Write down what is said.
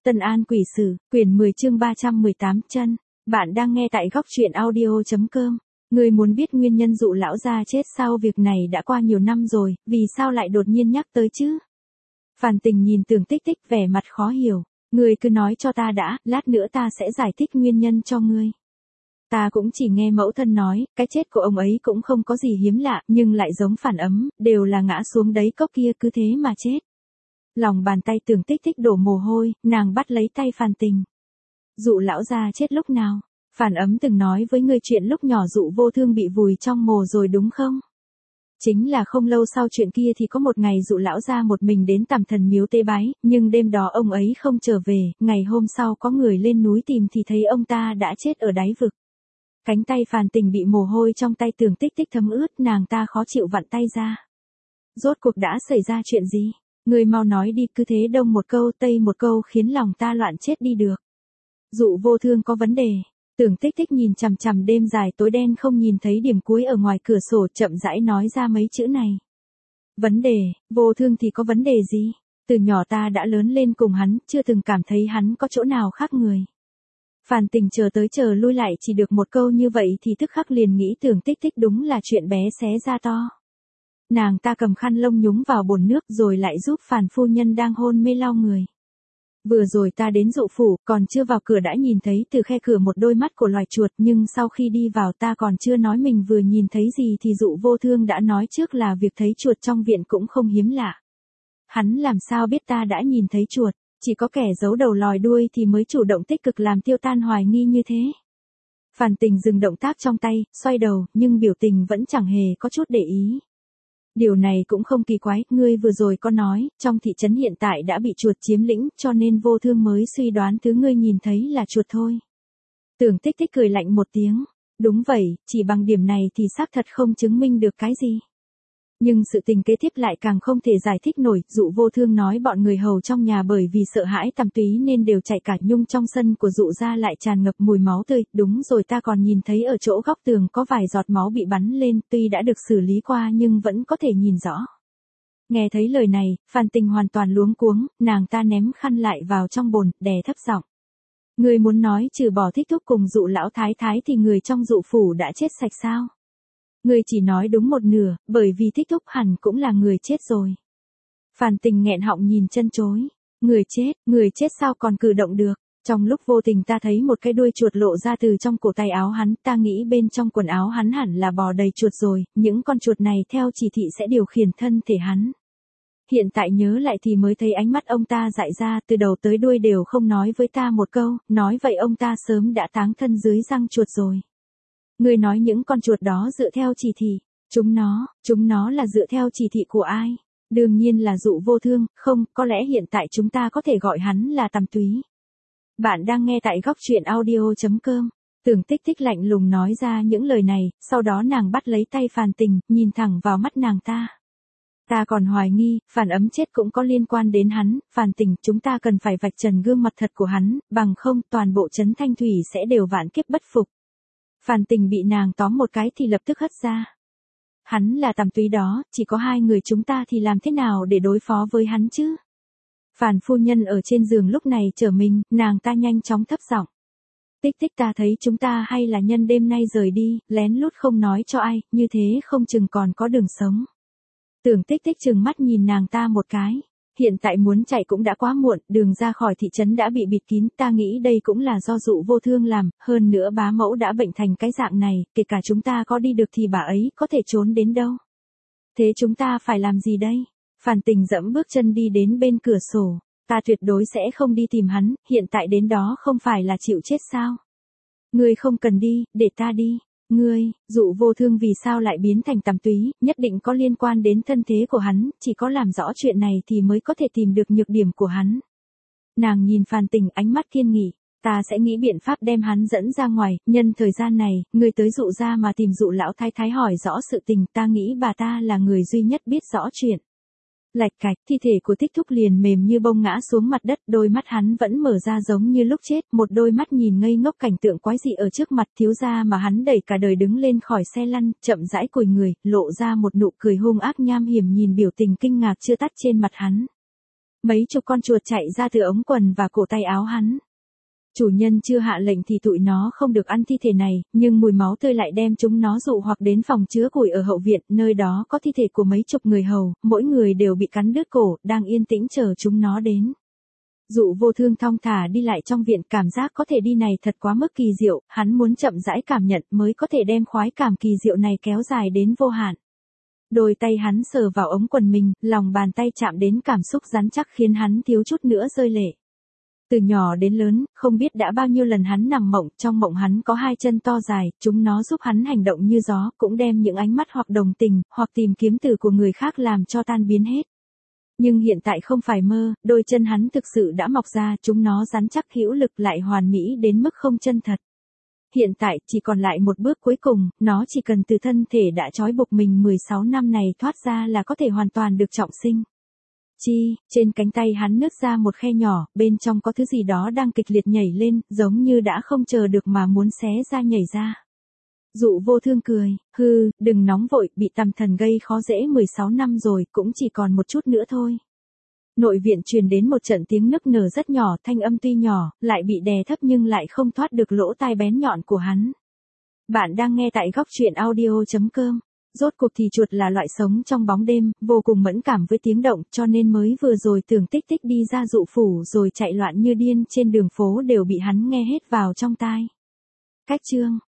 Tân An Quỷ Sử, quyển 10 chương 318 chân. Bạn đang nghe tại góc truyện audio.com. Người muốn biết nguyên nhân dụ lão gia chết sau việc này đã qua nhiều năm rồi, vì sao lại đột nhiên nhắc tới chứ? Phàn Tình nhìn Tưởng Tích Tích vẻ mặt khó hiểu. Người cứ nói cho ta đã, lát nữa ta sẽ giải thích nguyên nhân cho ngươi. Ta cũng chỉ nghe mẫu thân nói, cái chết của ông ấy cũng không có gì hiếm lạ, nhưng lại giống Phản Ấm, đều là ngã xuống đáy cốc kia cứ thế mà chết. Lòng bàn tay Tưởng Tích Tích đổ mồ hôi, nàng bắt lấy tay Phàn Tình. Dụ lão gia chết lúc nào? Phản Ấm từng nói với người chuyện lúc nhỏ Dụ Vô Thương bị vùi trong mồ rồi đúng không? Chính là không lâu sau chuyện kia thì có một ngày Dụ lão gia một mình đến Tằm Thần Miếu tế bái, nhưng đêm đó ông ấy không trở về, ngày hôm sau có người lên núi tìm thì thấy ông ta đã chết ở đáy vực. Cánh tay Phàn Tình bị mồ hôi trong tay Tưởng Tích Tích thấm ướt, nàng ta khó chịu vặn tay ra. Rốt cuộc đã xảy ra chuyện gì? Người mau nói đi, cứ thế đông một câu tây một câu khiến lòng ta loạn chết đi được. Dụ Vô Thương có vấn đề. Tưởng Tích Tích nhìn chằm chằm đêm dài tối đen không nhìn thấy điểm cuối ở ngoài cửa sổ, chậm rãi nói ra mấy chữ này. Vấn đề? Vô Thương thì có vấn đề gì? Từ nhỏ ta đã lớn lên cùng hắn, chưa từng cảm thấy hắn có chỗ nào khác người. Phàn Tình chờ tới chờ lui lại chỉ được một câu như vậy thì tức khắc liền nghĩ Tưởng Tích Tích đúng là chuyện bé xé ra to. Nàng ta cầm khăn lông nhúng vào bồn nước rồi lại giúp Phàn phu nhân đang hôn mê lau người. Vừa rồi ta đến Dụ phủ, còn chưa vào cửa đã nhìn thấy từ khe cửa một đôi mắt của loài chuột, nhưng sau khi đi vào ta còn chưa nói mình vừa nhìn thấy gì thì Dụ Vô Thương đã nói trước là việc thấy chuột trong viện cũng không hiếm lạ. Hắn làm sao biết ta đã nhìn thấy chuột, chỉ có kẻ giấu đầu lòi đuôi thì mới chủ động tích cực làm tiêu tan hoài nghi như thế. Phàn Tình dừng động tác trong tay, xoay đầu, nhưng biểu tình vẫn chẳng hề có chút để ý. Điều này cũng không kỳ quái, ngươi vừa rồi có nói, trong thị trấn hiện tại đã bị chuột chiếm lĩnh, cho nên Vô Thương mới suy đoán thứ ngươi nhìn thấy là chuột thôi. Tưởng Tích Tích cười lạnh một tiếng. Đúng vậy, chỉ bằng điểm này thì xác thật không chứng minh được cái gì. Nhưng sự tình kế tiếp lại càng không thể giải thích nổi. Dụ Vô Thương nói bọn người hầu trong nhà bởi vì sợ hãi Tằm Túy nên đều chạy cả, nhung trong sân của Dụ gia lại tràn ngập mùi máu tươi. Đúng rồi, ta còn nhìn thấy ở chỗ góc tường có vài giọt máu bị bắn lên, tuy đã được xử lý qua nhưng vẫn có thể nhìn rõ. Nghe thấy lời này, Phàn Tình hoàn toàn luống cuống, nàng ta ném khăn lại vào trong bồn, đè thấp giọng. Người muốn nói trừ bỏ Thích Thúc cùng Dụ lão thái thái thì người trong Dụ phủ đã chết sạch sao? Người chỉ nói đúng một nửa, bởi vì Thích Thúc hẳn cũng là người chết rồi. Phàn Tình nghẹn họng nhìn chân chối. Người chết sao còn cử động được? Trong lúc vô tình ta thấy một cái đuôi chuột lộ ra từ trong cổ tay áo hắn, ta nghĩ bên trong quần áo hắn hẳn là bò đầy chuột rồi, những con chuột này theo chỉ thị sẽ điều khiển thân thể hắn. Hiện tại nhớ lại thì mới thấy ánh mắt ông ta dại ra, từ đầu tới đuôi đều không nói với ta một câu, nói vậy ông ta sớm đã táng thân dưới răng chuột rồi. Ngươi nói những con chuột đó dựa theo chỉ thị, chúng nó là dựa theo chỉ thị của ai? Đương nhiên là Dụ Vô Thương, không, có lẽ hiện tại chúng ta có thể gọi hắn là Tằm Túy. Bạn đang nghe tại góc truyện audio.com. Tưởng Tích Tích lạnh lùng nói ra những lời này, sau đó nàng bắt lấy tay Phàn Tình, nhìn thẳng vào mắt nàng ta. Ta còn hoài nghi, Phản Ấm chết cũng có liên quan đến hắn, Phàn Tình, chúng ta cần phải vạch trần gương mặt thật của hắn, bằng không toàn bộ trấn Thanh Thủy sẽ đều vạn kiếp bất phục. Phàn Tình bị nàng tóm một cái thì lập tức hất ra. Hắn là Tằm Túy đó, chỉ có hai người chúng ta thì làm thế nào để đối phó với hắn chứ? Phàn phu nhân ở trên giường lúc này trở mình, nàng ta nhanh chóng thấp giọng. Tích Tích, ta thấy chúng ta hay là nhân đêm nay rời đi, lén lút không nói cho ai, như thế không chừng còn có đường sống. Tưởng Tích Tích trừng mắt nhìn nàng ta một cái. Hiện tại muốn chạy cũng đã quá muộn, đường ra khỏi thị trấn đã bị bịt kín, ta nghĩ đây cũng là do Dụ Vô Thương làm, hơn nữa bá mẫu đã bệnh thành cái dạng này, kể cả chúng ta có đi được thì bà ấy có thể trốn đến đâu. Thế chúng ta phải làm gì đây? Phàn Tình dẫm bước chân đi đến bên cửa sổ, ta tuyệt đối sẽ không đi tìm hắn, hiện tại đến đó không phải là chịu chết sao? Ngươi không cần đi, để ta đi. Dụ Vô Thương vì sao lại biến thành Tằm Túy, nhất định có liên quan đến thân thế của hắn, chỉ có làm rõ chuyện này thì mới có thể tìm được nhược điểm của hắn. Nàng nhìn Phàn Tình, ánh mắt kiên nghị, ta sẽ nghĩ biện pháp đem hắn dẫn ra ngoài, nhân thời gian này, ngươi tới Dụ gia mà tìm Dụ lão thái thái hỏi rõ sự tình, ta nghĩ bà ta là người duy nhất biết rõ chuyện. Lạch cạch, thi thể của Thích Thúc liền mềm như bông ngã xuống mặt đất, đôi mắt hắn vẫn mở ra giống như lúc chết, một đôi mắt nhìn ngây ngốc cảnh tượng quái dị ở trước mặt thiếu gia mà hắn đẩy cả đời đứng lên khỏi xe lăn, chậm rãi cúi người, lộ ra một nụ cười hung ác nham hiểm nhìn biểu tình kinh ngạc chưa tắt trên mặt hắn. Mấy chục con chuột chạy ra từ ống quần và cổ tay áo hắn. Chủ nhân chưa hạ lệnh thì tụi nó không được ăn thi thể này, nhưng mùi máu tươi lại đem chúng nó dụ hoặc đến phòng chứa củi ở hậu viện, nơi đó có thi thể của mấy chục người hầu, mỗi người đều bị cắn đứt cổ, đang yên tĩnh chờ chúng nó đến. Dụ Vô Thương thong thả đi lại trong viện, cảm giác có thể đi này thật quá mức kỳ diệu, hắn muốn chậm rãi cảm nhận mới có thể đem khoái cảm kỳ diệu này kéo dài đến vô hạn. Đôi tay hắn sờ vào ống quần mình, lòng bàn tay chạm đến cảm xúc rắn chắc khiến hắn thiếu chút nữa rơi lệ. Từ nhỏ đến lớn, không biết đã bao nhiêu lần hắn nằm mộng, trong mộng hắn có hai chân to dài, chúng nó giúp hắn hành động như gió, cũng đem những ánh mắt hoặc đồng tình, hoặc tìm kiếm từ của người khác làm cho tan biến hết. Nhưng hiện tại không phải mơ, đôi chân hắn thực sự đã mọc ra, chúng nó rắn chắc hữu lực lại hoàn mỹ đến mức không chân thật. Hiện tại chỉ còn lại một bước cuối cùng, nó chỉ cần từ thân thể đã trói buộc mình 16 năm này thoát ra là có thể hoàn toàn được trọng sinh. Trên cánh tay hắn nứt ra một khe nhỏ, bên trong có thứ gì đó đang kịch liệt nhảy lên, giống như đã không chờ được mà muốn xé ra nhảy ra. Dụ Vô Thương cười, đừng nóng vội, bị tầm thần gây khó dễ 16 năm rồi, cũng chỉ còn một chút nữa thôi. Nội viện truyền đến một trận tiếng nức nở rất nhỏ, thanh âm tuy nhỏ, lại bị đè thấp nhưng lại không thoát được lỗ tai bén nhọn của hắn. Bạn đang nghe tại Góc Truyện Audio.com. Rốt cuộc thì chuột là loại sống trong bóng đêm, vô cùng mẫn cảm với tiếng động, cho nên mới vừa rồi tưởng tích tích đi ra dụ phủ rồi chạy loạn như điên trên đường phố đều bị hắn nghe hết vào trong tai. Cách chương